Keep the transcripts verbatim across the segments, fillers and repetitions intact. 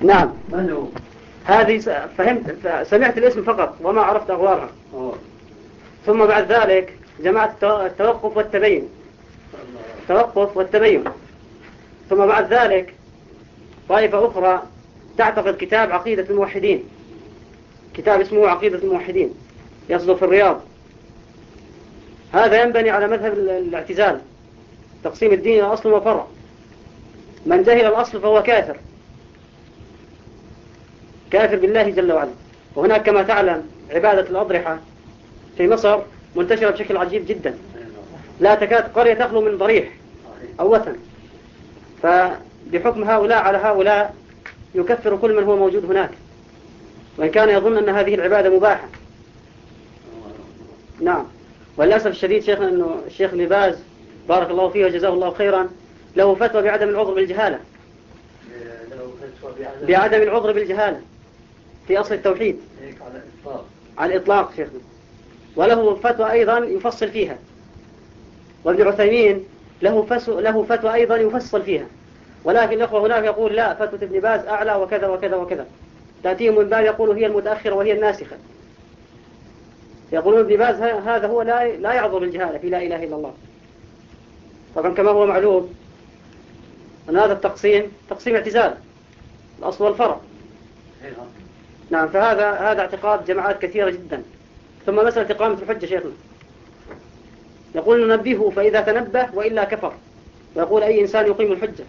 نعم. من هو؟ هذه فهمت، سمعت الاسم فقط وما عرفت أغوارها. أوه. ثم بعد ذلك جماعة التوقف والتبين. التوقف والتبين. ثم بعد ذلك طائفة أخرى تعتقد كتاب عقيدة الموحدين، كتاب اسمه عقيدة الموحدين يصدر في الرياض. هذا ينبني على مذهب الاعتزال، تقسيم الدين إلى أصل وفرع. من جهل الأصل فهو كافر، كافر بالله جل وعلا. وهناك كما تعلم عبادة الأضرحة في مصر منتشرة بشكل عجيب جدا، لا تكاد قرية تخلو من ضريح أو وثن. فبحكم هؤلاء على هؤلاء يكفر كل من هو موجود هناك، وإن كان يظن أن هذه العبادة مباحة. نعم. وللأسف الشديد شيخنا أنه الشيخ ابن باز بارك الله فيه وجزاه الله خيرا له فتوى بعدم العذر بالجهالة، بعدم العذر بالجهالة في أصل التوحيد على الإطلاق، على الإطلاق شيخنا. وله فتوى أيضا يفصل فيها. وابن عثيمين له, له فتوى أيضا يفصل فيها. ولكن الأخوة هناك يقول لا، فتوى ابن باز أعلى وكذا وكذا وكذا. تأتيهم من باب يقول هي المتأخرة وهي الناسخة. يقولون ابن باز هذا هو لا لا يعذر بالجهالة في لا إله إلا الله. طبعا كما هو معلوم أن هذا التقسيم تقسيم اعتزال الأصل والفرع. نعم. فهذا هذا اعتقاد جماعات كثيرة جدا. ثم مسألة إقامة الحجة شيخنا، يقول ننبهه فإذا تنبه وإلا كفر، ويقول أي إنسان يقيم الحجة.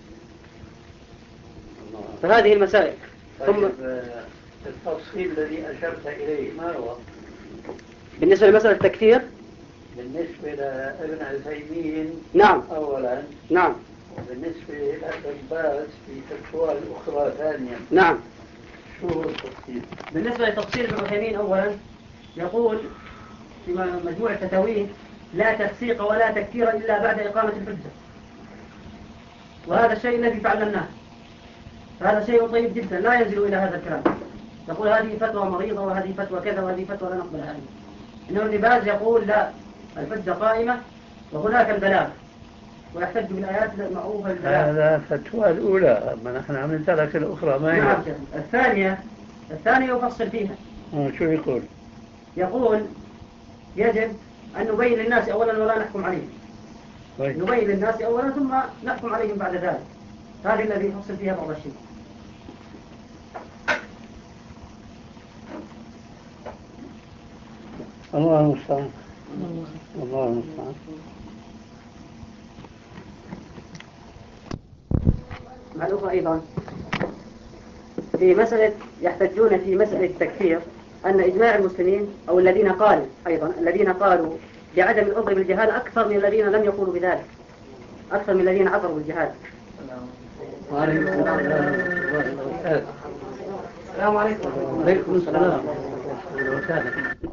فهذه المسائل. ثم التفصيل الذي أشرت إليه ما هو؟ بالنسبة لمسألة التكفير، بالنسبة لابن عثيمين نعم أولا، نعم، وبالنسبة لابن باز في فتوى أخرى ثانيا، نعم. شو هو التفصيل؟ بالنسبة لتفصيل ابن عثيمين أولا يقول في مجموع الفتاويه لا تفسيق ولا تكفير إلا بعد إقامة الحجة. وهذا الشيء الذي تعلمناه، هذا شيء طيب جدا لا ينزل إلى هذا الكلام. يقول هذه فتوى مريضة وهذه فتوى كذا وهذه فتوى لا نقبلها. إنه ابن باز يقول لا، الحجة قائمة وهناك البلاغ، ويحتج بالآيات المعروفة البلاغ. هذا فتوى الأولى، أما نحن عم نترك الأخرى ما هي؟ نعم. الثانية الثانية يفصل فيها. آه شو يقول؟ يقول يجب أن نبين للناس أولا ولا نحكم عليهم. طيب. نبين للناس أولا ثم نحكم عليهم بعد ذلك. هذا الذي يفصل فيها بعض الشيء. الله المستعان. الله المستعان. معلومة أيضا في مسألة، يحتجون في مسألة التكفير أن إجماع المسلمين أو الذين قالوا أيضا الذين قالوا بعدم العذر بالجهال أكثر من الذين لم يقولوا بذلك، أكثر من الذين عذروا بالجهال. السلام عليكم. وعليكم السلام.